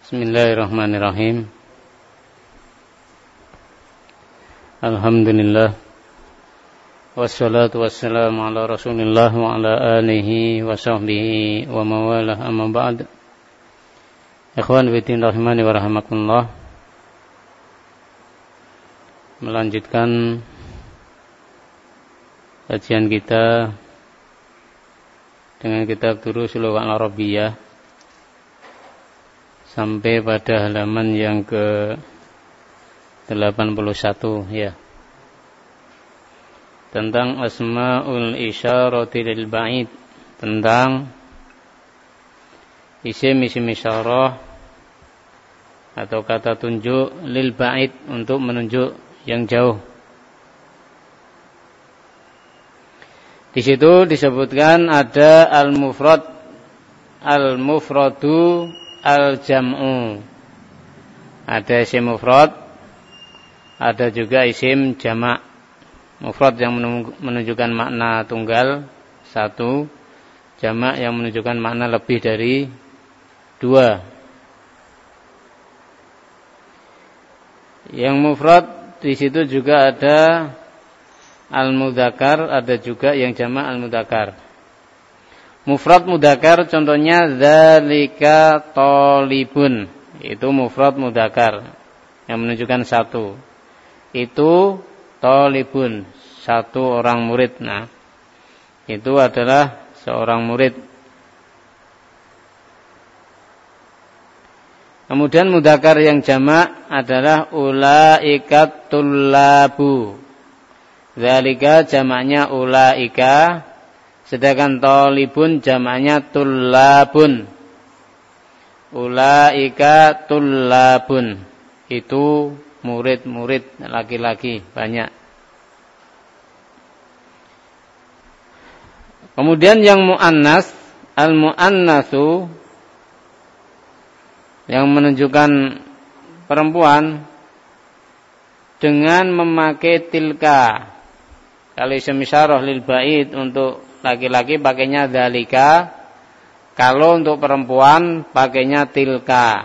Bismillahirrahmanirrahim. Alhamdulillah. Wassalatu wassalamu ala Rasulillah wa ala alihi wa sahbihi wa mawalah, amma ba'd. Ikhwan fillah rahimani wa rahimakumullah. Melanjutkan kajian kita dengan kitab Durusul Al-Arabiyyah sampai pada halaman yang ke-81 ya. Tentang asmaul isyarati lil ba'id, tentang isim-isim isyarah atau kata tunjuk lil ba'id, untuk menunjuk yang jauh. Di situ disebutkan ada al-mufrad, al-mufradu, al-jam'u. Ada isim mufrad, ada juga isim jamak. Mufrad yang menunjukkan makna tunggal satu, jamak yang menunjukkan makna lebih dari dua. Yang mufrad di situ juga ada al-mudzakkar, ada juga yang jamak al-mudzakkar. Mufrad mudzakkar contohnya dzalika thalibun, itu mufrad mudzakkar yang menunjukkan satu. Itu thalibun, satu orang murid. Nah, itu adalah seorang murid. Kemudian mudzakkar yang jamak adalah ulaikat tullabu. Dzalika jamaknya ulaika, sedangkan thalibun jamaknya tullabun. Ulaika tullabun, itu murid-murid laki-laki banyak. Kemudian yang muannas, al-muannatsu, yang menunjukkan perempuan dengan memakai tilka. Kalau isim isyarah lil ba'id untuk laki-laki pakainya dzalika, kalau untuk perempuan pakainya tilka.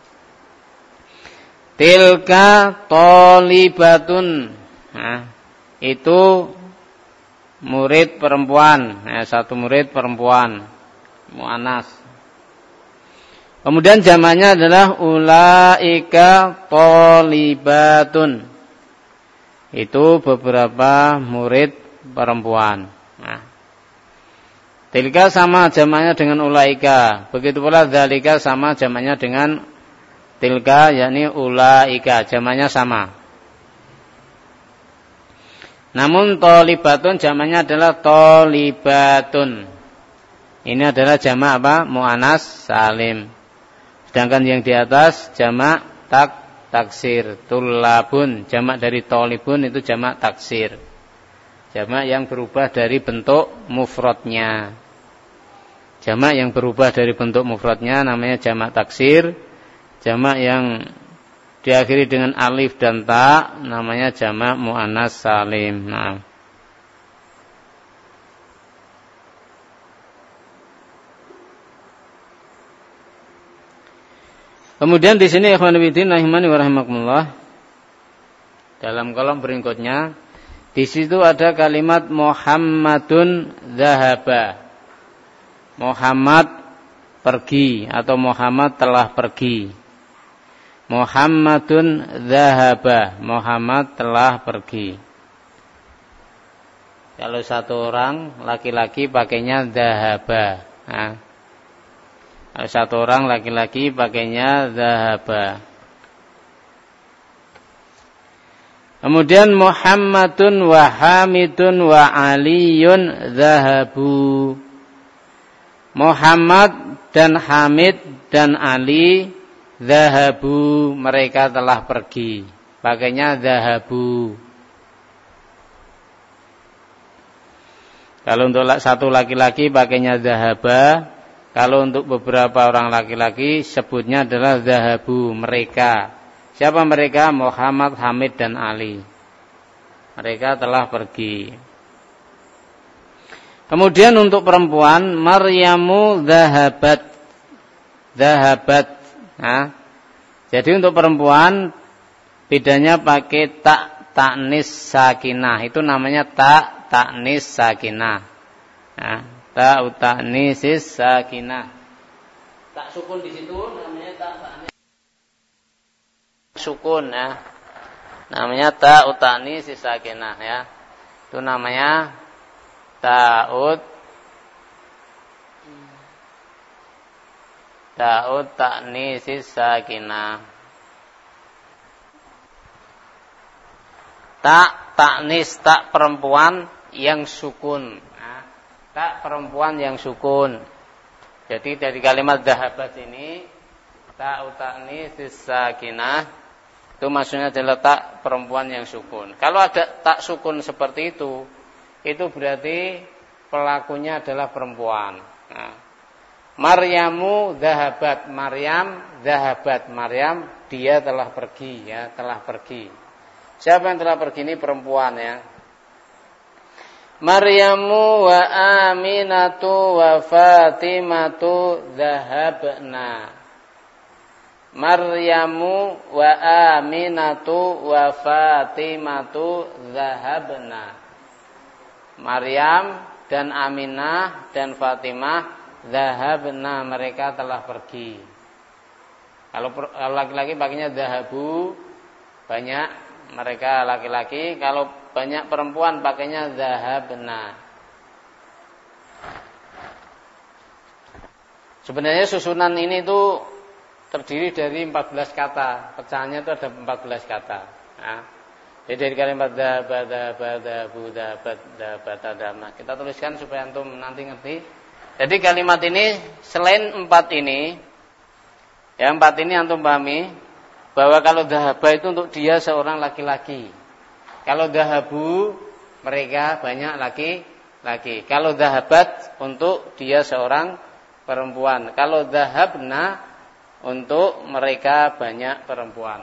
Tilka thalibatun. Nah, itu murid perempuan. Nah, satu murid perempuan, muannas. Kemudian jamaknya adalah ulaika thalibatun. Itu beberapa murid perempuan. Nah, tilka sama jamaknya dengan ulaika. Begitu pula dzalika sama jamaknya dengan tilka, yakni ulaika, jamaknya sama. Namun thalibatun jamaknya adalah thalibatun. Ini adalah jamak apa? Muannas salim. Sedangkan yang di atas jamak taksir. Tullabun, jamak dari thalibun itu jamak taksir. Jamak yang berubah dari bentuk mufradnya. Jamak yang berubah dari bentuk mufradnya namanya jamak taksir. Jamak yang diakhiri dengan alif dan ta namanya jamak muannas salim. Nah, kemudian di sini ikhwan fillah rahimani wa rahimakumullah, dalam kolom berikutnya di situ ada kalimat Muhammadun dzahaba. Muhammad pergi atau Muhammad telah pergi. Muhammadun dzahaba, Muhammad telah pergi. Kalau satu orang laki-laki pakainya dzahaba. Nah, kalau satu orang laki-laki pakainya dzahaba. Kemudian Muhammadun wa Hamidun wa Aliyun dzahabu. Muhammad dan Hamid dan Ali dzahabu, mereka telah pergi. Pakainya dzahabu. Kalau untuk satu laki-laki pakainya dzahaba. Kalau untuk beberapa orang laki-laki sebutnya adalah dzahabu, mereka. Siapa mereka? Muhammad, Hamid dan Ali. Mereka telah pergi. Kemudian untuk perempuan, Maryamu dzahabat. Dzahabat. Nah, Jadi untuk perempuan bedanya pakai ta'nis sakinah. Itu namanya ta'nis sakinah. Nah, ta'nisis sakinah. Tak sukun di situ namanya ta'nis sukun ya. Namanya ta'nisis sakinah ya. Itu namanya ta'nisis sakinah. Ta'nis tak perempuan yang sukun. Nah, tak perempuan yang sukun. Jadi dari kalimat dhahabat ini ta'nisis sakinah itu maksudnya adalah tak perempuan yang sukun. Kalau ada tak sukun seperti itu berarti pelakunya adalah perempuan. Nah, Maryamu dhahabat, Maryam dia telah pergi ya, telah pergi. Siapa yang telah pergi ini perempuan ya. Maryamu wa Aminatu wa Fatimatu dhahabna. Maryamu wa Aminatu wa Fatimatu dhahabna. Maryam dan Aminah dan Fatimah dhahabna, mereka telah pergi. Kalau laki-laki pakainya dhahabu, banyak mereka laki-laki. Kalau banyak perempuan pakainya dhahabna. Sebenarnya susunan ini tuh terdiri dari 14 kata. Pecahannya itu ada 14 kata. Nah, jadi dari kalimat dhahabat. Kita tuliskan supaya antum nanti ngerti. Jadi kalimat ini selain 4 ini, ya 4 ini antum pahami bahwa kalau dhahaba itu untuk dia seorang laki-laki. Kalau dhahabu mereka banyak laki-laki. Kalau dhahabat untuk dia seorang perempuan. Kalau dhahabna untuk mereka banyak perempuan.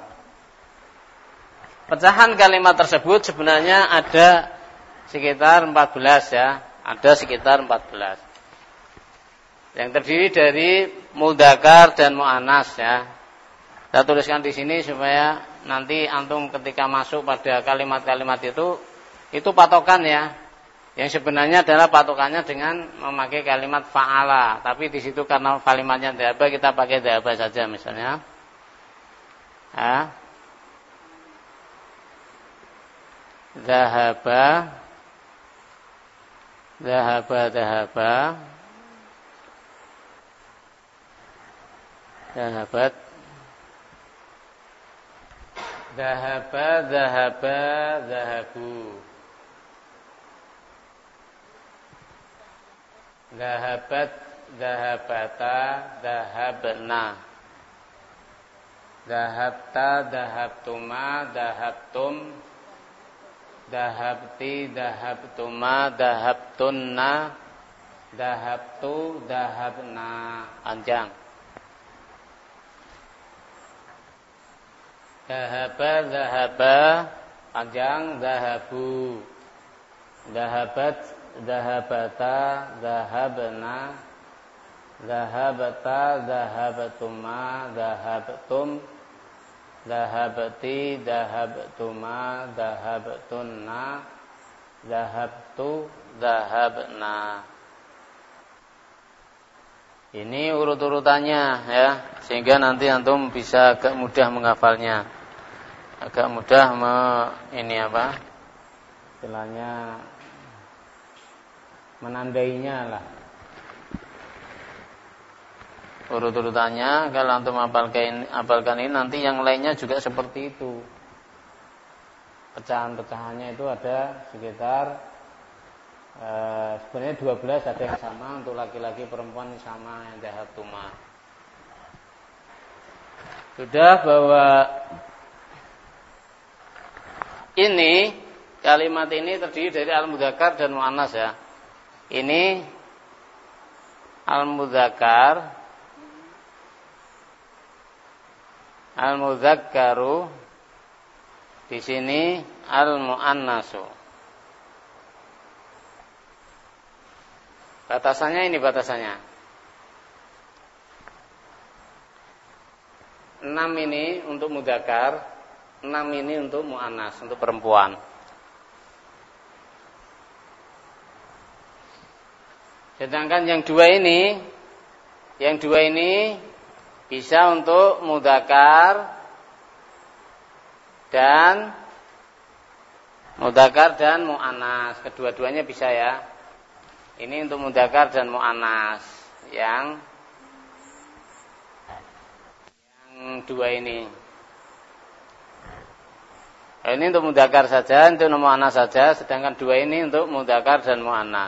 Pecahan kalimat tersebut sebenarnya ada sekitar 14 ya. Ada sekitar 14. Yang terdiri dari mudzakkar dan muannas ya. Saya tuliskan di sini supaya nanti antum ketika masuk pada kalimat-kalimat itu patokan ya. Yang sebenarnya adalah patokannya dengan memakai kalimat fa'ala. Tapi di situ karena kalimatnya dhahaba, kita pakai dhahaba saja misalnya. Dhahaba. Dhahabat. Dhahabu. Dhahabat, dhahabata, dhahabna. Dhahabta, dhahabtuma, dhahabtum. Dhahabti, dhahabtuma, dhahabtunna. Dhahabtu, dhahabna. Panjang. Dhahaba, panjang, dhahabu. Dhahabat, dhahabata, dhahabna. Dhahabata, dhahabtuma, dhahabtum. Dhahabti, dhahabtuma, dhahabtunna. Dhahabtu, dhahabna. Ini urut-urutannya ya, sehingga nanti antum bisa agak mudah menghafalnya. Agak mudah istilahnya menandainya lah. Urut-urutannya kalau antum hafalkan ini nanti yang lainnya juga seperti itu. Pecahan-pecahannya itu ada sekitar sebenarnya 12, ada yang sama untuk laki-laki, perempuan sama yang dhahabtuma. Sudah bahwa ini kalimat ini terdiri dari al-mudzakkar dan muannas ya. Ini al-mudzakkar, al-mudzakkaru, di sini al-muannasu. Batasannya ini batasannya. 6 ini untuk mudzakkar, 6 ini untuk muannas, untuk perempuan. Sedangkan yang dua ini bisa untuk mudzakkar dan muannas. Kedua-duanya bisa ya. Ini untuk mudzakkar dan muannas. Yang dua ini. Ini untuk mudzakkar saja, untuk muannas saja, sedangkan dua ini untuk mudzakkar dan muannas.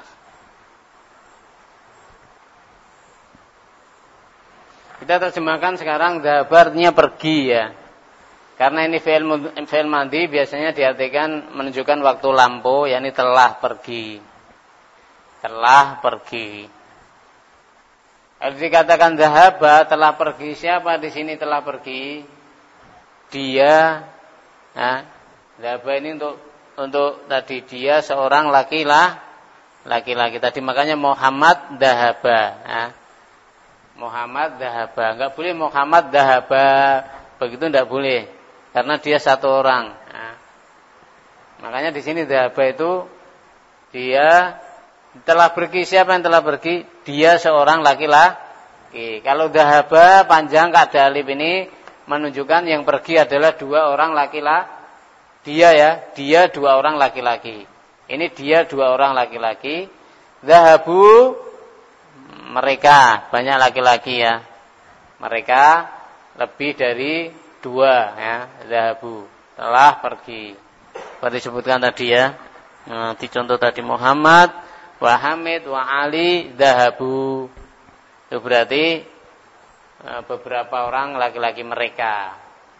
Kita terjemahkan sekarang dhahaba artinya pergi ya. Karena ini fi'il madhi biasanya diartikan menunjukkan waktu lampau, yakni telah pergi. Telah pergi. Kalau dikatakan dhahaba telah pergi, siapa di sini telah pergi? Dia. Nah, dhahaba ini untuk tadi dia seorang laki-laki tadi, makanya Muhammad dhahaba. Nah, Muhammad dhahaba, enggak boleh Muhammad dhahaba, begitu enggak boleh, karena dia satu orang. Nah, makanya di sini dhahaba itu dia telah pergi. Siapa yang telah pergi? Dia seorang laki-laki. Kalau dhahaba panjang tak ada alif ini menunjukkan yang pergi adalah dua orang laki-laki. Dia dua orang laki-laki. Ini dia dua orang laki-laki. Dhahabu mereka, banyak laki-laki ya. Mereka lebih dari dua ya. Dhahabu telah pergi. Seperti disebutkan tadi ya. Dicontoh tadi Muhammad wa Hamid wa Ali dhahabu. Itu berarti beberapa orang laki-laki mereka.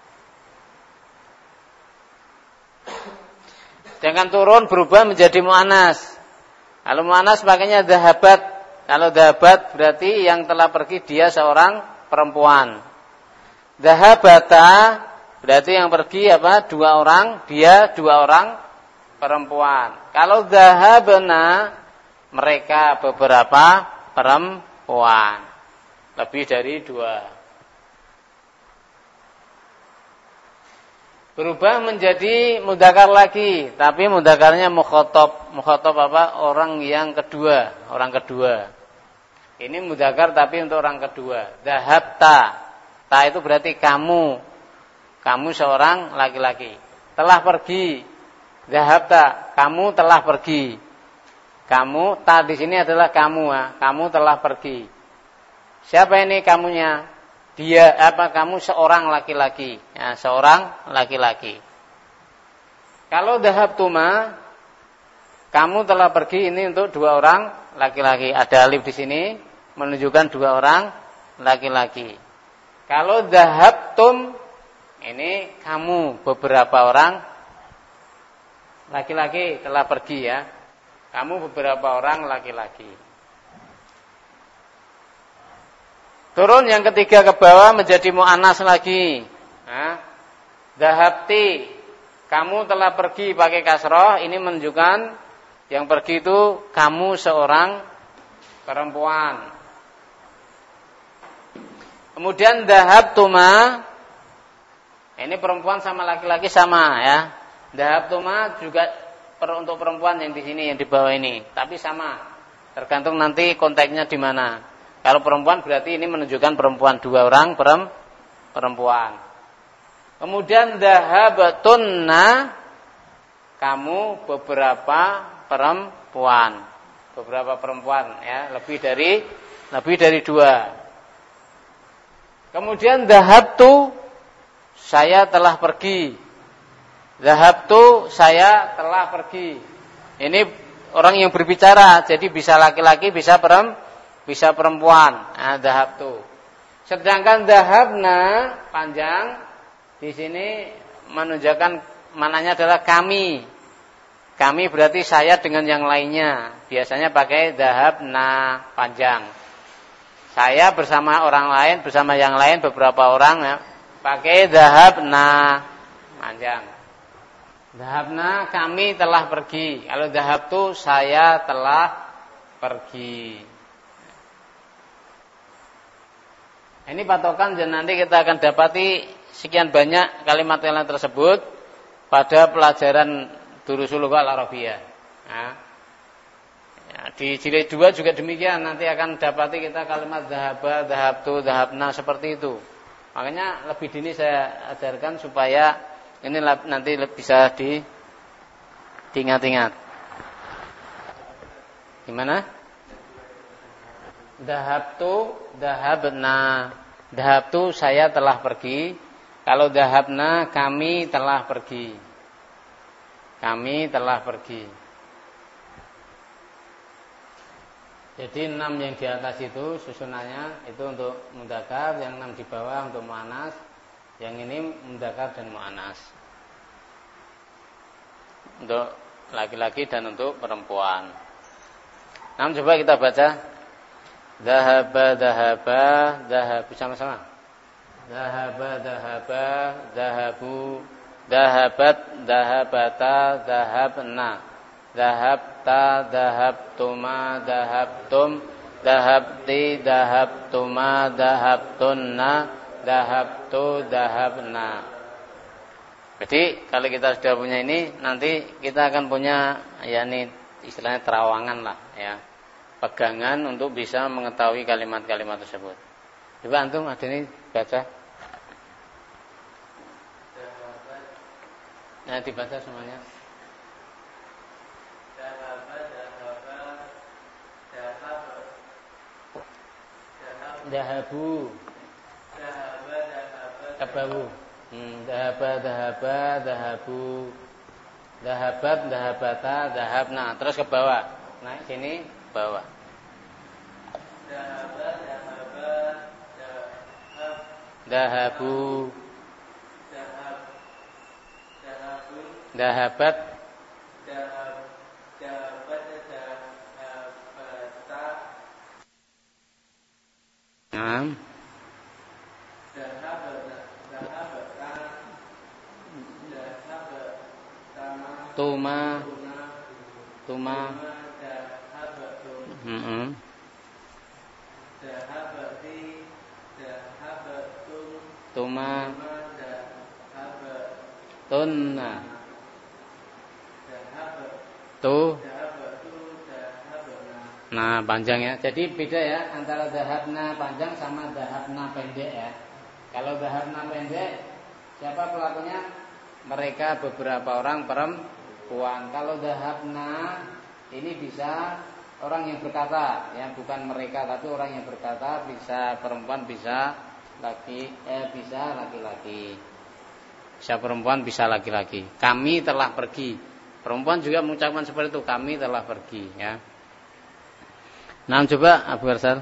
Sedangkan turun berubah menjadi muannas. Kalau muannas pakainya dhahabat. Kalau dhahabat berarti yang telah pergi dia seorang perempuan. Dhahabata berarti yang pergi apa? Dua orang, dia dua orang perempuan. Kalau dhahabna mereka beberapa perempuan. Lebih dari dua. Berubah menjadi mudzakkar lagi, tapi mudzakarnya mukhatab. Mukhatab apa? Orang yang kedua, orang kedua. Ini mudzakkar tapi untuk orang kedua. Dhahabta. Ta itu berarti kamu. Kamu seorang laki-laki. Telah pergi. Dhahabta, kamu telah pergi. Kamu, ta di sini adalah kamu, kamu telah pergi. Siapa ini kamunya? Dia kamu seorang laki-laki, ya, seorang laki-laki. Kalau dhahabtuma, kamu telah pergi, ini untuk dua orang laki-laki. Ada alif di sini menunjukkan dua orang laki-laki. Kalau dhahabtum, ini kamu beberapa orang laki-laki telah pergi ya. Kamu beberapa orang laki-laki. Turun yang ketiga ke bawah menjadi muannas lagi. Dhahabti, kamu telah pergi pakai kasroh. Ini menunjukkan yang pergi itu kamu seorang perempuan. Kemudian dhahabtuma, ini perempuan sama laki-laki sama ya. Dhahabtuma juga untuk perempuan yang di sini, yang di bawah ini, tapi sama. Tergantung nanti konteksnya di mana. Kalau perempuan berarti ini menunjukkan perempuan, dua orang perempuan. Kemudian dhahabatunna, kamu beberapa perempuan. Beberapa perempuan ya, lebih dari dua. Kemudian dhahabtu, saya telah pergi. Dhahabtu, saya telah pergi. Ini orang yang berbicara, jadi bisa laki-laki, bisa perempuan. Dhahabtu. Sedangkan dhahabna panjang di sini menunjukkan mananya adalah kami. Kami berarti saya dengan yang lainnya. Biasanya pakai dhahabna panjang. Saya bersama orang lain, bersama yang lain beberapa orang ya, pakai dhahabna panjang. Dhahabna kami telah pergi. Kalau dhahabtu saya telah pergi. Ini patokan dan nanti kita akan dapati sekian banyak kalimat-kalimat tersebut pada pelajaran Durusul Lughah Al-Arabiyah. Nah, ya, di jilid 2 juga demikian, nanti akan dapati kita kalimat dhahaba, dhahabtu, dhahabna seperti itu. Makanya lebih dini saya ajarkan supaya ini nanti bisa diingat-ingat. Gimana? Dhahabtu, dhahabna. Dhahabtu saya telah pergi. Kalau dhahabna kami telah pergi. Kami telah pergi. Jadi 6 yang di atas itu susunannya itu untuk mudzakkar, yang 6 di bawah untuk muannas, yang ini mudzakkar dan muannas. Untuk laki-laki dan untuk perempuan. Nah, coba kita baca. Dhahaba, dhahaba, dhahabu sama-sama. Dhahaba, dhahaba, dhahabu, dhahabat, dhahabata, dhahabna, dhahabta, dhahabtuma, dhahabtum, dhahabti, dhahabtuma, dhahabtunna, dhahabtu, dhahabna. Jadi kalau kita sudah punya ini, nanti kita akan punya yakni istilahnya terawangan lah ya. Pegangan untuk bisa mengetahui kalimat-kalimat tersebut. Coba antum ada ini baca. Nah, dibaca semuanya. Dahabu. Dahabu. Dahaba, dahaba, dahabu. Dahabat, dahabata, dahabna. Terus ke bawah. Naik sini, bawah. Dahaba, dahaba, dahab. Dahabu. Dahab. Dahabun. Dahabat. Dahab. Dahabat, dahabata. Naam. Dahabata. Dahabata. Dahabatama. Tuma. Tuma. Dahabati, dahabatun, tuma, dahabatunna, dahabatu, dahabana. Nah, panjang ya. Jadi beda ya antara dahabna panjang sama dahabna pendek ya. Kalau dahabna pendek, siapa pelakunya? Mereka beberapa orang perempuan. Kalau dahabna ini bisa orang yang berkata, ya bukan mereka tapi orang yang berkata, bisa perempuan, bisa laki-laki. Bisa perempuan, bisa laki-laki. Kami telah pergi. Perempuan juga mengucapkan seperti itu, kami telah pergi, ya. Nah, coba Abu Arsal.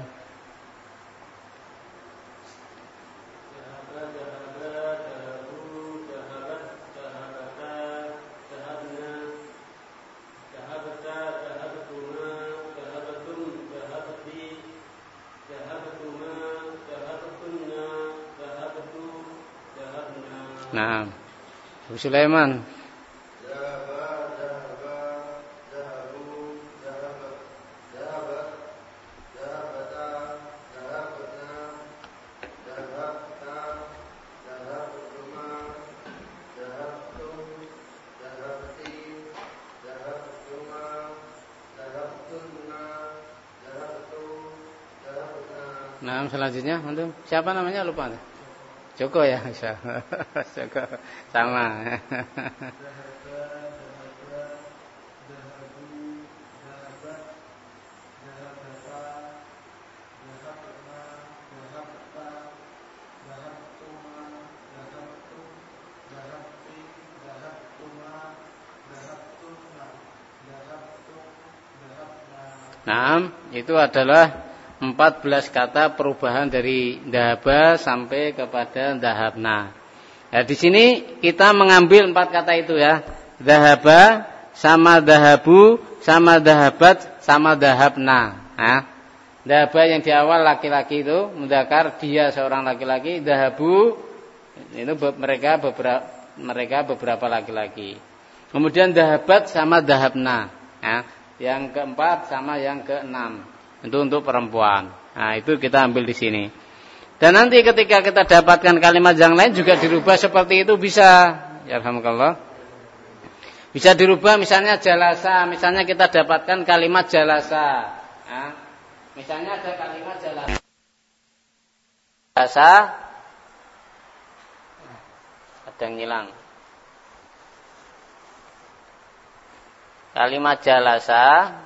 Nah, Abu Sulaiman. Nah, selanjutnya antum siapa namanya lupa. Joko ya, Joko sama. Nah, itu adalah 14 kata perubahan dari dahaba sampai kepada dahabna. Nah, di sini kita mengambil 4 kata itu ya. Dahaba sama dahabu sama dahabat sama dahabna. Nah, dahaba yang di awal laki-laki itu mudzakkar, dia seorang laki-laki. Dahabu itu mereka beberapa laki-laki. Kemudian dahabat sama dahabna. Nah, yang keempat sama yang keenam. Itu untuk perempuan. Nah, itu kita ambil di sini. Dan nanti ketika kita dapatkan kalimat yang lain juga dirubah seperti itu bisa. Ya alhamdulillah. Bisa dirubah misalnya jalasa, misalnya kita dapatkan kalimat jalasa. Nah, misalnya ada kalimat jalasa. Ada yang hilang. Kalimat jalasa.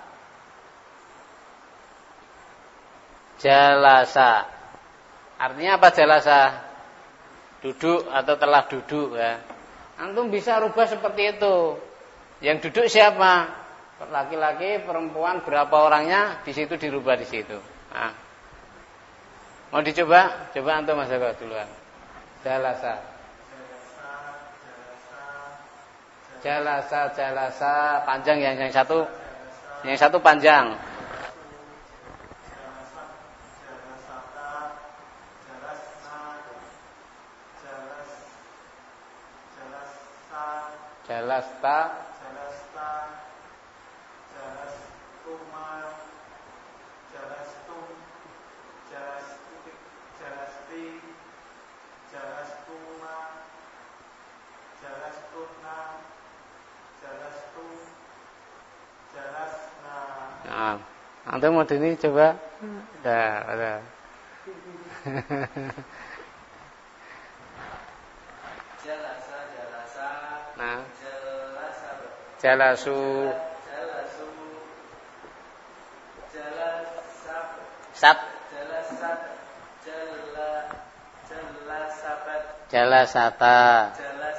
Artinya apa jalasa? Duduk atau telah duduk ya. Antum bisa rubah seperti itu. Yang duduk siapa? Laki-laki, perempuan, berapa orangnya? Di situ dirubah di situ. Nah. Mau dicoba? Coba antum Mas Eko duluan. Jalasa panjang yang satu panjang. Jalastuma, nah, antum mau ini coba. Udah. Nah, jalasu. Jalasata.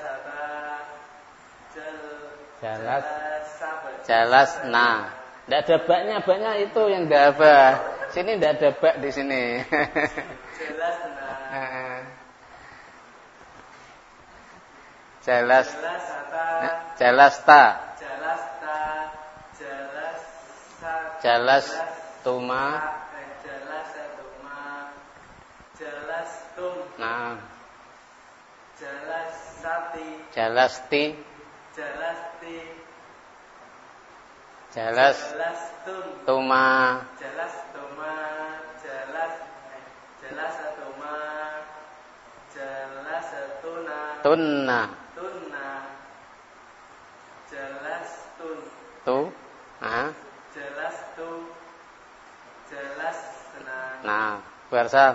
Jalasna. Tidak ada baknya itu yang tidak apa. Sini tidak ada bak di sini. Jalasta. Jalastuma. Nah. Jalasti. Jalastuma. Tunna. Nah, Barsal.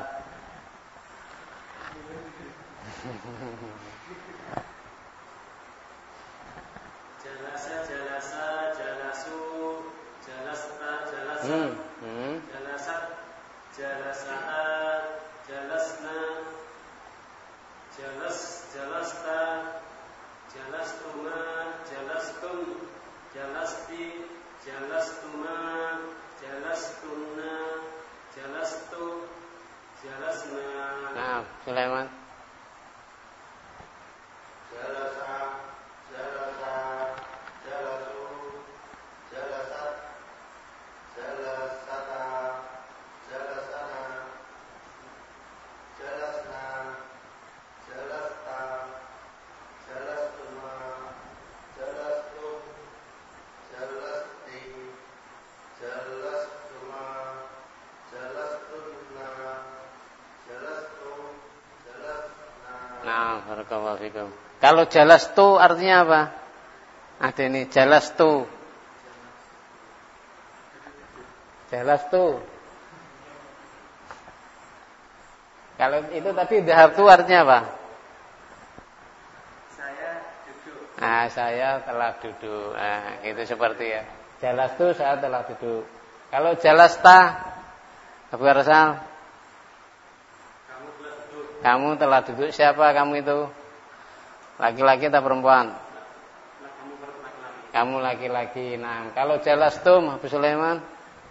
Nah, Sulaiman. Barakallahu fikum. Kalau jalastu artinya apa? Ada ini jalastu. Kalau itu tadi dhahabtu artinya apa? Saya duduk. Nah, saya telah duduk. Nah, itu seperti ya. Jalastu saya telah duduk. Kalau jalasta Abu Arsal, kamu telah duduk. Siapa kamu itu? Laki-laki atau perempuan? Kamu laki-laki. Nah, kalau jalastum, Abu Sulaiman?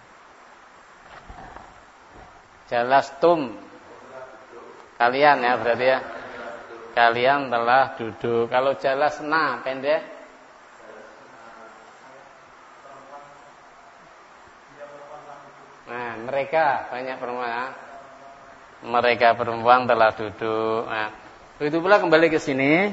Jalastum. Kalian ya berarti ya. Kalian telah duduk. Kalau jalasna pendek? Nah, mereka banyak perempuan ya. Mereka perempuan telah duduk. Nah, begitu pula kembali ke sini.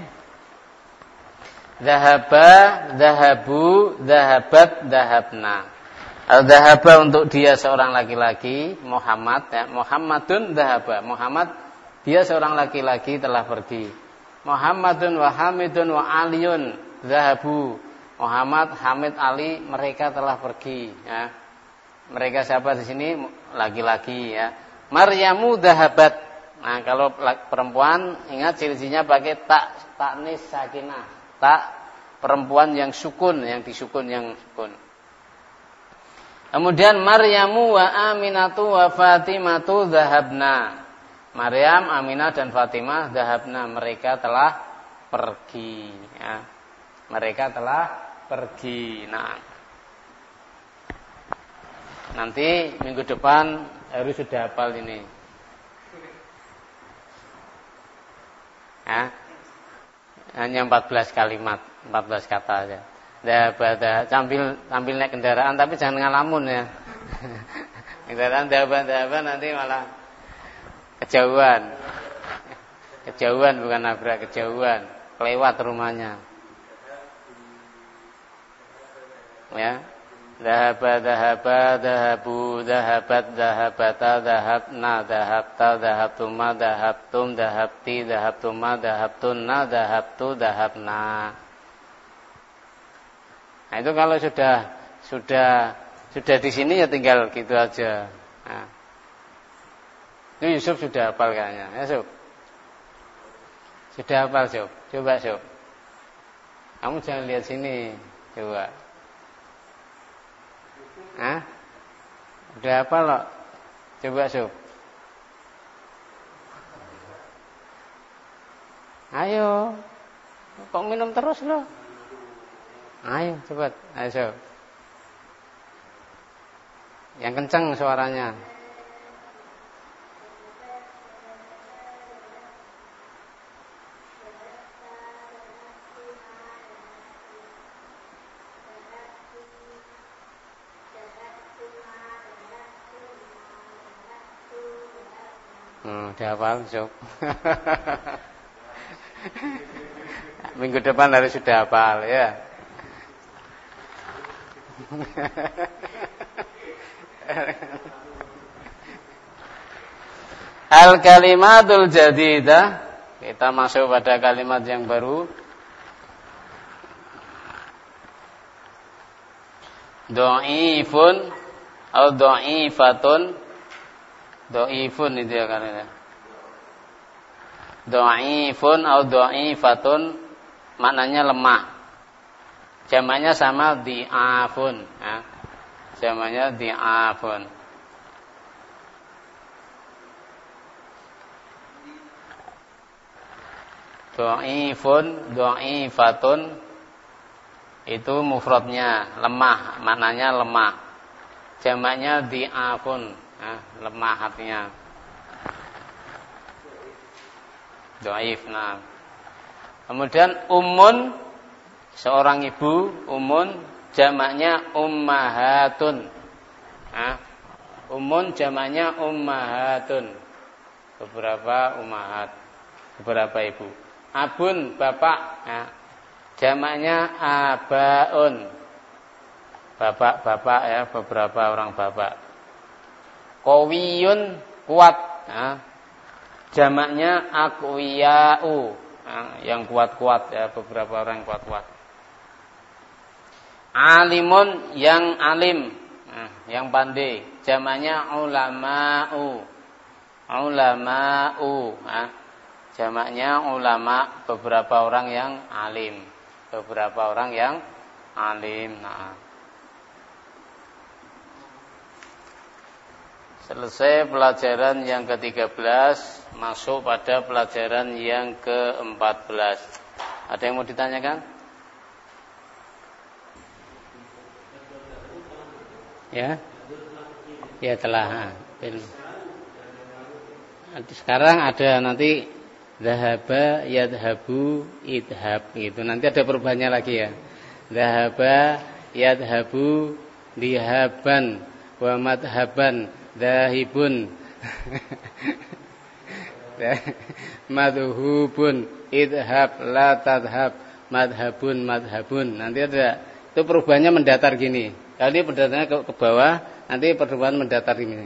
Dhahaba, dhahabu, dhahabat, dhahabna. Dhahaba untuk dia seorang laki-laki, Muhammad ya, Muhammadun dhahaba. Muhammad dia seorang laki-laki telah pergi. Muhammadun wa Hamidun wa Aliyun dhahabu. Muhammad, Hamid, Ali mereka telah pergi ya. Mereka siapa di sini? Laki-laki ya. Maryamu dhahabat. Nah, kalau perempuan ingat ciri-cirinya pakai taknis sakinah. Tak perempuan yang sukun, yang disukun, yang sukun. Kemudian Maryamu wa Aminatu wa Fatimatu dhahabna. Maryam, Aminah dan Fatimah dhahabna, mereka telah pergi ya. Mereka telah pergi. Nah, nanti minggu depan harus sudah hafal ini. Ya. Hanya 14 kalimat, 14 kata aja. Sambil naik kendaraan tapi jangan ngalamun ya. Kendaraan dahaban nanti malah kejauhan. Kejauhan bukan nabrak, kejauhan. Kelewat rumahnya. Ya. Dahabu, dahabat, dahabata, dahabna, dahabta, dahabtuma, dahabtum, dahabti, dahabtuma, dahabtunna, dahabtu, dahabna. Nah, itu kalau sudah di sini ya tinggal gitu aja. Nah. Itu Yusuf sudah hafal kayaknya. Ya, Yusuf. Sudah hafal, Yusuf. Coba, Yusuf. Kamu jangan lihat sini. Coba. Hah? Udah hafal loh. Coba, Yusuf. Ayo. Kok minum terus loh? Ayo, cepat. Ayo. Yang kencang suaranya. Udah hafal, Sob. Minggu depan harus sudah hafal ya. Al-kalimatul jadidah. Kita masuk pada kalimat yang baru. Dhaifun atau dhaifatun. Dhaifun itu ya kan ya. Dhaifun atau dhaifatun maknanya lemah. Jamaknya sama dhi'afun ya. Jamaknya dhi'afun. Dhaifun, dhaifatun itu mufradnya lemah, maknanya lemah. Jamaknya dhi'afun ya, lemah artinya. Dhaif. Nah. Kemudian ummun, seorang ibu, ummun jamaknya ummahatun. Nah, ummun jamaknya ummahatun. Beberapa ummahat, beberapa ibu. Abun, bapak, nah, jamaknya abaun. Bapak-bapak ya, beberapa orang bapak. Qawiyun, kuat, nah, jamaknya aqwiya'u. Nah, yang kuat-kuat ya, beberapa orang kuat-kuat. Alimun, yang alim, nah, yang pandai, jamaknya ulama'u. Ulama'u, nah, jamaknya ulama, beberapa orang yang alim. Beberapa orang yang alim. Nah. Selesai pelajaran yang ke-13, masuk pada pelajaran yang ke-14. Ada yang mau ditanyakan? Ya? Ya telah. Sekarang ada nanti dhahaba, yadhabu, idhab gitu. Nanti ada perubahannya lagi ya. Dhahaba, yadhabu, dihaban, wa madhaban, dhahibun. Madhubun, idhab, la tadhab, madhabun, madhabun. Nanti ada itu perubahannya mendatar gini Kalau ini pendatarnya ke bawah, nanti perubahan mendatar ini.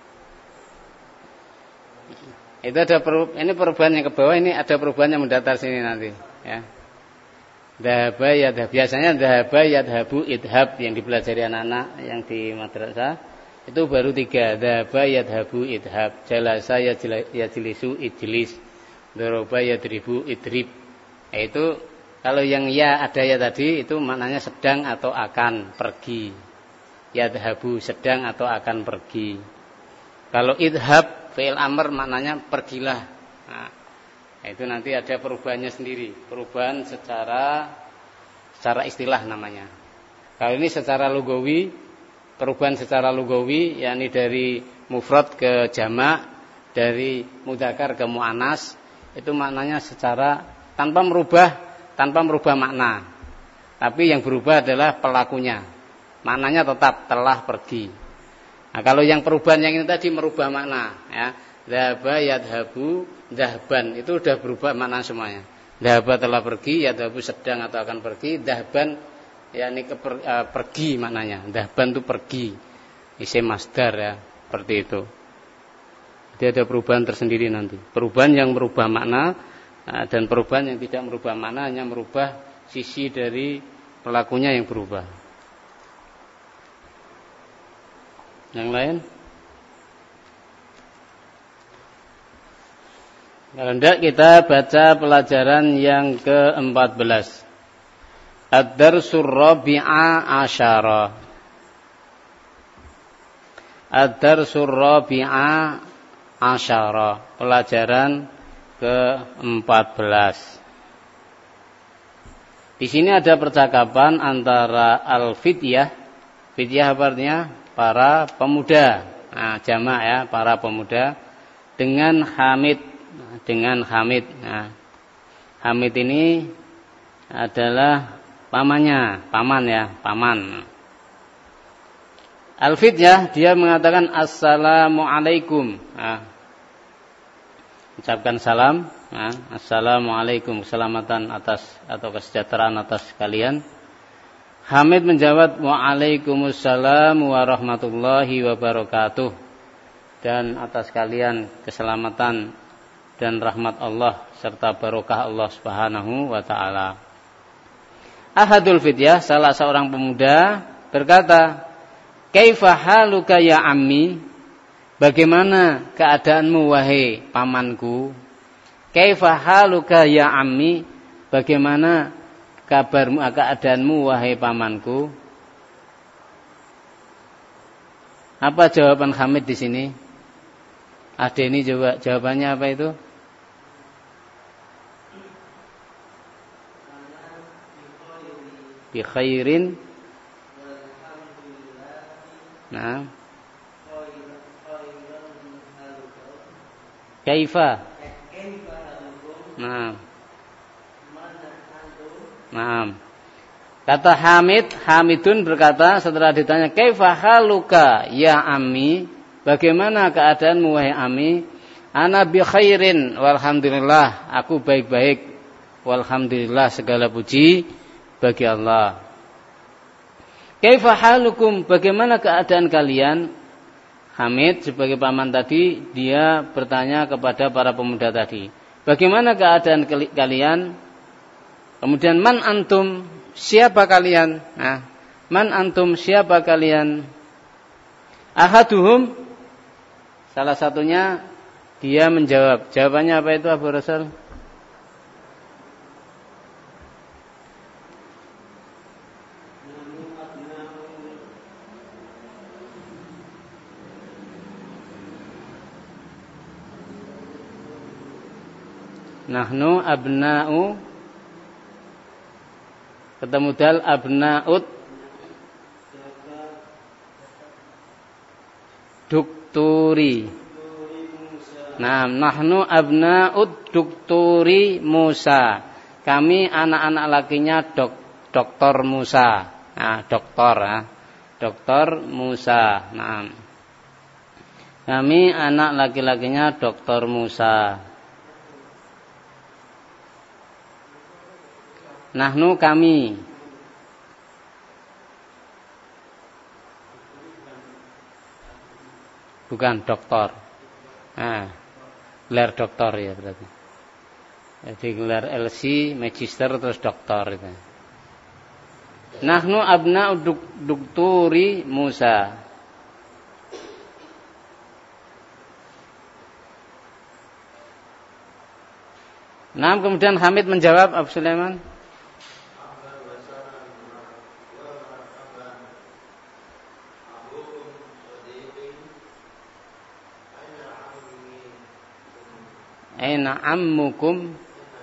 Itu ada ini perubahan yang ke bawah, ini ada perubahan yang mendatar sini nanti, ya. Dhahaba yadhhab, biasanya dhahaba yadhabu idhab yang dipelajari anak-anak yang di madrasah itu baru 3. Dhahaba yadhabu idhab, jalasa yajlisu ijlis, daraba yadribu idrib. Itu kalau yang ya ada ya tadi itu maknanya sedang atau akan pergi. Yadhabu sedang atau akan pergi. Kalau idhab fi'il amr maknanya pergilah. Nah, itu nanti ada perubahannya sendiri, perubahan secara istilah namanya. Kalau ini secara lugawi, perubahan secara lugawi, yakni dari mufrad ke jamak, dari mudzakkar ke muannas, itu maknanya secara tanpa merubah makna. Tapi yang berubah adalah pelakunya. Maknanya tetap telah pergi. Nah, kalau yang perubahan yang ini tadi merubah makna, ya. Dhahaba yadhabu dhahban, itu sudah berubah makna semuanya. Dhahaba telah pergi, yadhabu sedang atau akan pergi, dhahban yakni pergi maknanya. Dhahban itu pergi. Isim masdar ya, seperti itu. Jadi ada perubahan tersendiri nanti. Perubahan yang merubah makna dan perubahan yang tidak merubah makna, hanya merubah sisi dari pelakunya yang berubah. Yang lain? Kalau tidak kita baca pelajaran yang ke-14. Ad-darsur rabi'a asyara. Ad-darsur rabi'a asyara. Pelajaran ke-14. Di sini ada percakapan antara al-fityah. Fityah apa artinya? Para pemuda. Nah, jamak ya, para pemuda dengan Hamid. Nah, Hamid ini adalah paman. Al-Fityah dia mengatakan assalamualaikum. Nah, ucapkan salam. Nah, assalamualaikum, keselamatan atas atau kesejahteraan atas kalian. Hamid menjawab waalaikumsalam warahmatullahi wabarakatuh, dan atas kalian keselamatan dan rahmat Allah serta barokah Allah Subhanahu wa taala. Ahadul fityah, salah seorang pemuda berkata, "Kaifa haluka ya ammi?" Bagaimana keadaanmu wahai pamanku? Kaifa haluka ya ammi? Bagaimana kabarmu, keadaanmu wahai pamanku? Apa jawaban Hamid di sini? Ada ini coba jawabannya apa itu? Bi khairin. Nah. Kaifa? Nah. Kata Hamidun berkata setelah ditanya, "Kaifa haluka ya ammi?" Bagaimana keadaanmu wahai ammi? Ana bi khairin walhamdulillah, aku baik-baik. Walhamdulillah, segala puji bagi Allah. Kaifa halukum? Bagaimana keadaan kalian? Hamid sebagai paman tadi, dia bertanya kepada para pemuda tadi, bagaimana keadaan kalian? Kemudian man antum? Siapa kalian? Nah, man antum, siapa kalian? Ahaduhum, salah satunya dia menjawab. Jawabannya apa itu Abu Rasul? Nahnu abna'u, ketemu dal abna'ut dukturi. Nah, nahnu abna'ud dukturi Musa. Kami anak-anak lakinya doktor Musa. Nah, doktor Musa. Nah, kami anak laki-lakinya doktor Musa. Nahnu kami. Bukan doktor. Gelar doktor ya berarti. Jadi gelar LC, magister terus doktor itu. Nahnu abna'u dukturi Musa. Nah, kemudian Hamid menjawab Abu Sulaiman. Aina ammukum?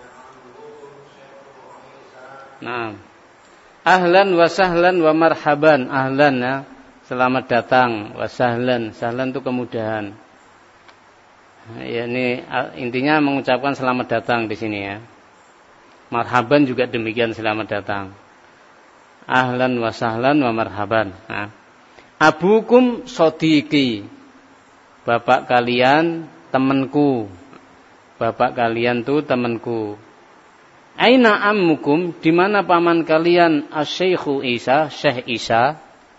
Nah. Ahlan wa sahlan wa marhaban. Ahlan ya, selamat datang. Wa sahlan, sahlan itu kemudahan. Ya, ini intinya mengucapkan selamat datang di sini ya. Marhaban juga demikian, selamat datang. Ahlan wa sahlan wa marhaban. Nah. Abukum sodiki. Bapak kalian temanku. Bapak kalian tuh temanku. Aina ammukum, di mana paman kalian Asy-Syaikhu Isa, Syekh Isa?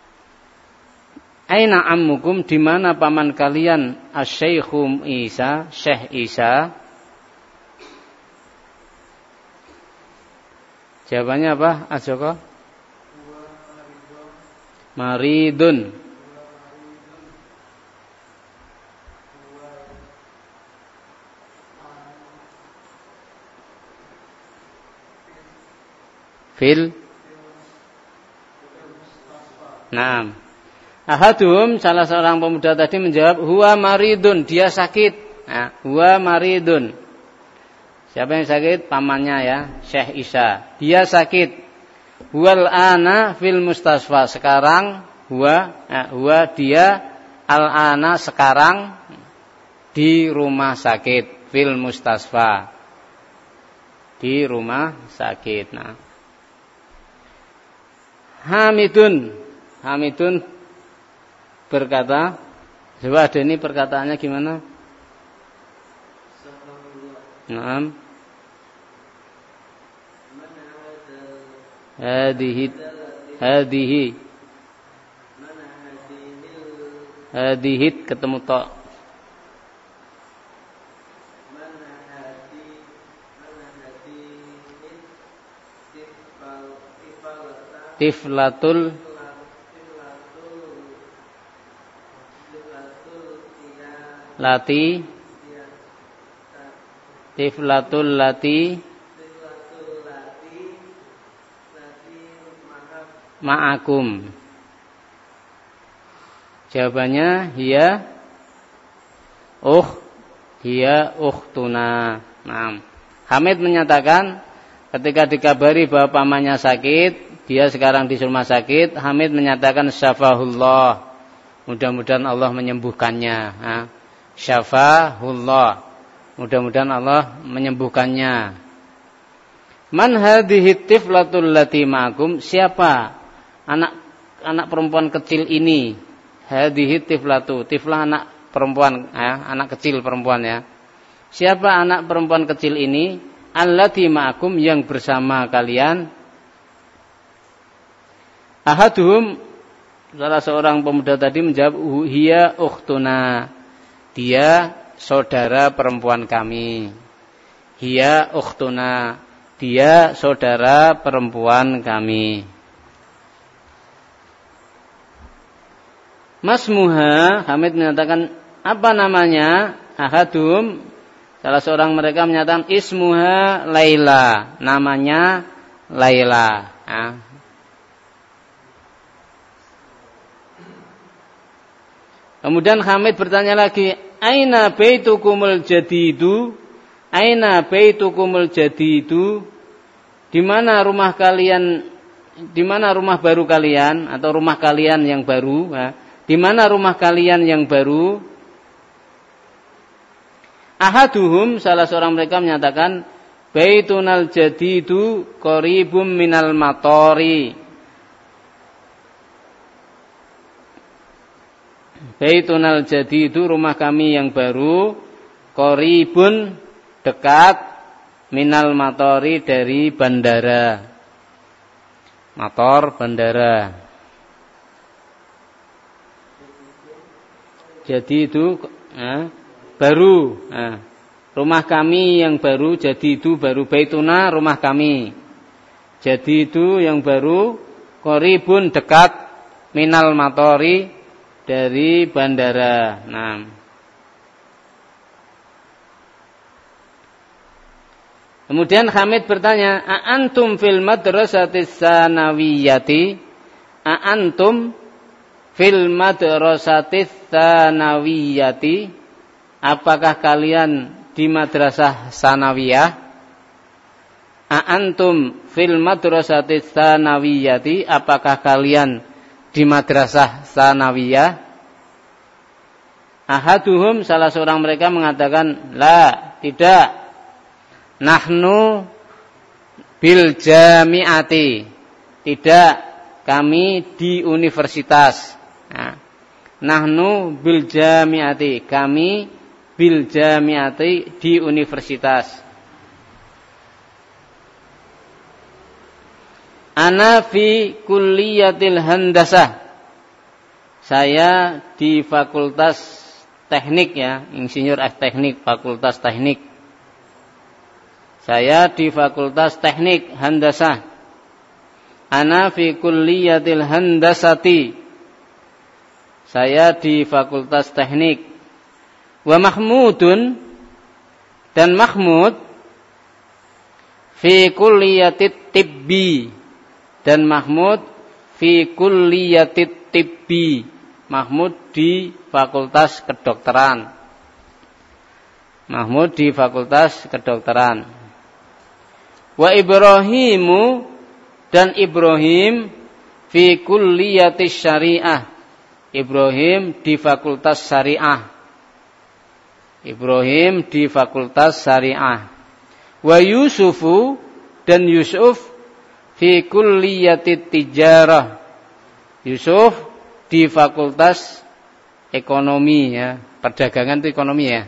Aina ammukum, di mana paman kalian Asy-Syaikhu Isa, Syekh Isa? Jawabannya apa, Ajoko? Maridun. Nah, ahadum, salah seorang pemuda tadi menjawab, huwa maridun, dia sakit. Nah, huwa maridun. Siapa yang sakit? Pamannya ya, Syekh Isa. Dia sakit. Huwal ana fil mustasfa. Sekarang huwa dia al-ana sekarang di rumah sakit, fil mustasfa. Di rumah sakit. Nah, Hamidun berkata, coba ada ini perkataannya gimana? Naam. Hadihi ketemu ta. Tiflatul lati ma'akum. Jawabannya hiya ukhtuna. Nah, Hamid menyatakan ketika dikabari bahwa pamannya sakit, dia sekarang di rumah sakit, Hamid menyatakan syafahullah. Mudah-mudahan Allah menyembuhkannya. Nah, syafahullah. Mudah-mudahan Allah menyembuhkannya. Man hadhihi tiflatul lati ma'akum? Siapa anak perempuan kecil ini? Hadhihi tiflatu. Tiflah anak perempuan, anak kecil perempuan ya. Siapa anak perempuan kecil ini? Allati ma'akum, yang bersama kalian. Ahaduhum, salah seorang pemuda tadi menjawab, hiya ukhtuna. Dia saudara perempuan kami. Hiya ukhtuna. Dia saudara perempuan kami. Masmuha, Hamid menyatakan, apa namanya? Ahadum, salah seorang mereka menyatakan, ismuha Laila. Namanya Laila. Kemudian Hamid bertanya lagi, aina baitukumul jadidu? Aina baitukumul jadidu? Di mana rumah kalian? Di mana rumah baru kalian atau rumah kalian yang baru? Di mana rumah kalian yang baru? Ahaduhum, salah seorang mereka menyatakan, baitunal jadidu qaribum minal matori. Baitunal jadidu, rumah kami yang baru, qaribun, dekat, minal matori, dari bandara. Mator, bandara. jadidu baru. Rumah kami yang baru, jadidu baru, baituna rumah kami. Jadidu yang baru, qoribun dekat, minal matori dari bandara. Kemudian Hamid bertanya, "A'antum fil madrasatis sanawiyati?" A'antum fil madrasatis sanawiyati? Apakah kalian di madrasah sanawiyah? A'antum fil madrasatis sanawiyati? Apakah kalian di madrasah sanawiyah? Ahaduhum, salah seorang mereka mengatakan, la, tidak. Nahnu bil jami'ati, tidak, kami di universitas. Nahnu bil jami'ati, kami bil jami'ati di universitas. Ana fi kulliyatil handasah, saya di fakultas teknik ya, insinyur teknik, fakultas teknik. Saya di fakultas teknik handasah. Ana fi kulliyatil handasati, saya di fakultas teknik. Wa Mahmudun, dan Mahmud fi kulliyatit tibbi, dan Mahmud fi kulliyatit tibbi, Mahmud di fakultas kedokteran. Mahmud di fakultas kedokteran. Wa Ibrahimu, dan Ibrahim fi kulliyatis syariah, Ibrahim di fakultas syariah. Ibrahim di fakultas syariah. Wa Yusufu, dan Yusuf fi kulliyatit tijarah, Yusuf di fakultas ekonomi ya, perdagangan itu ekonomi ya.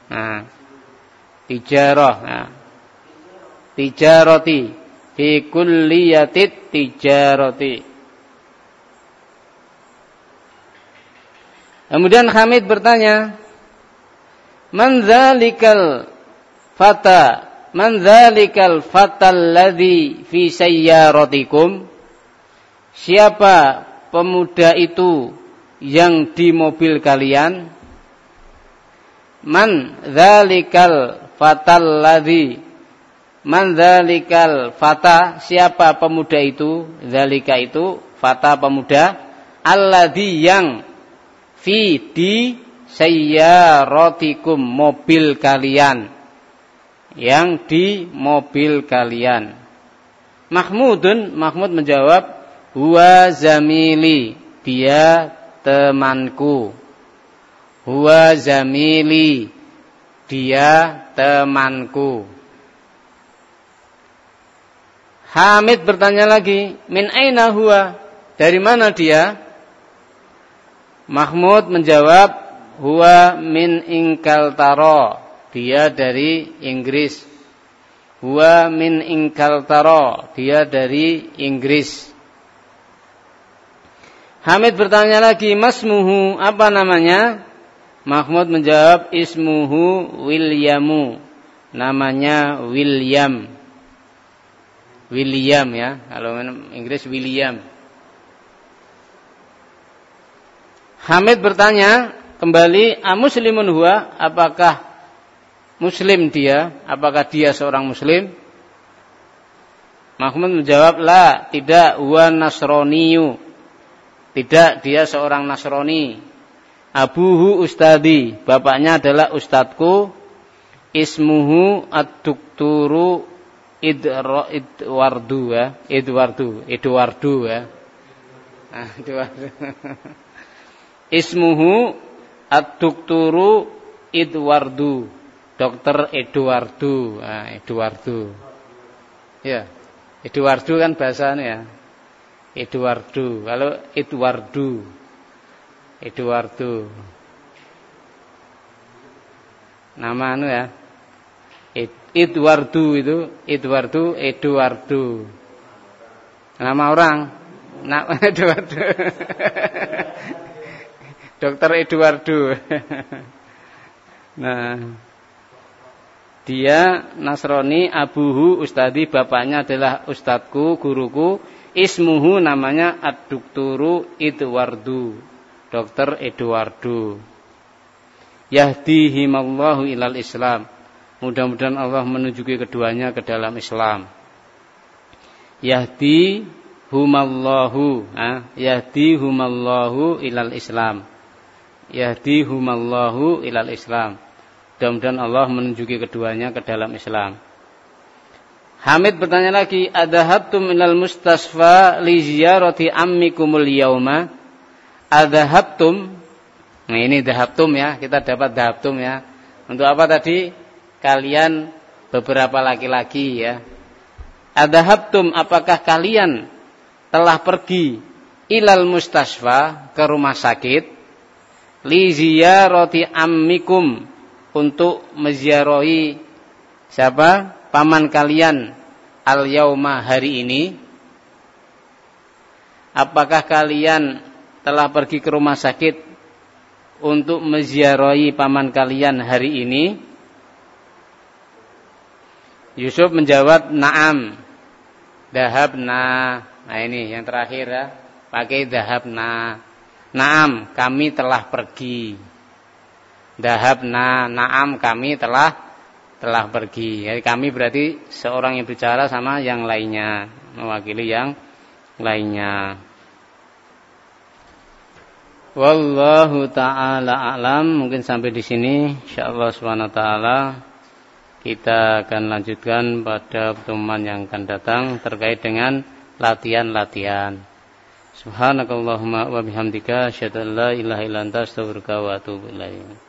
Tijarah, tijarati, fi kulliyatit tijarati. Kemudian Hamid bertanya, man dzalikal fata, man dzalikal fatal ladzi fi sayyaratikum? Siapa pemuda itu yang di mobil kalian? Man dzalikal fatal ladzi, man dzalikal fata, siapa pemuda itu? Dzalika itu fata, pemuda, alladzi yang fi di sayyaratikum, mobil kalian, yang di mobil kalian. Mahmudun, Mahmud menjawab, huwa zamili, dia temanku. Huwa zamili, dia temanku. Hamid bertanya lagi, min aina huwa, dari mana dia? Mahmud menjawab, huwa min Ingkaltara, dia dari Inggris. Huwa min Ingkaltara, dia dari Inggris. Hamid bertanya lagi, masmuhu, apa namanya? Mahmud menjawab, ismuhu Williamu, namanya William. William ya, kalau Inggris William. Hamid bertanya kembali, muslimun huwa, apakah muslim dia? Apakah dia seorang muslim? Mahmud menjawab, la, tidak, huwa nasroniyu, tidak, dia seorang Nasrani. Abuhu ustadi, bapaknya adalah ustadku. Ismuhu ad-dukturu Edwardu ya, Edwardu ya. Edwardu. Ismuhu ad-dukturu Edwardu, Dokter Edwardu. Edwardu. Ya, Edwardu kan bahasanya ya. Edwardu. Kalau Edwardu. Nama ya. Edwardu itu, Edwardu. Nama orang. Edwardu. Dr. Eduardo. Nah, dia Nasrani, abuhu ustadi, bapaknya adalah ustadku, guruku, ismuhu namanya ad-dukturu Eduardo, Dr. Eduardo. Yahdihimallahu ilal Islam. Mudah-mudahan Allah menunjuki keduanya ke dalam Islam. Yahdihumallahu ilal Islam. Yahdihumallahu ilal Islam. Mudah-mudahan Allah menunjuki keduanya ke dalam Islam. Hamid bertanya lagi, adhabtum ilal mustasfa li ziyarati ammikumul yauma? Adhabtum. Nah, ini dahabtum ya, kita dapat dahabtum ya. Untuk apa tadi? Kalian beberapa laki-laki ya. Adhabtum, apakah kalian telah pergi ilal mustasfa, ke rumah sakit, li ziyarati ammikum, untuk menziarahi siapa? Paman kalian al yauma, hari ini. Apakah kalian telah pergi ke rumah sakit untuk menziarahi paman kalian hari ini? Yusuf menjawab na'am. Dahabna. Nah ini yang terakhir ya, pakai dahabna. Na'am, kami telah pergi. Dahabna, na'am, kami telah pergi. Jadi kami berarti seorang yang bicara sama yang lainnya, mewakili yang lainnya. Wallahu ta'ala a'lam. Mungkin sampai di sini. Insyaallah subhanahu wa ta'ala kita akan lanjutkan pada pertemuan yang akan datang terkait dengan latihan-latihan. Subhanakallahumma wa bihamdika asyhadu an la ilaha illa anta astaghfiruka wa atubu ilaik.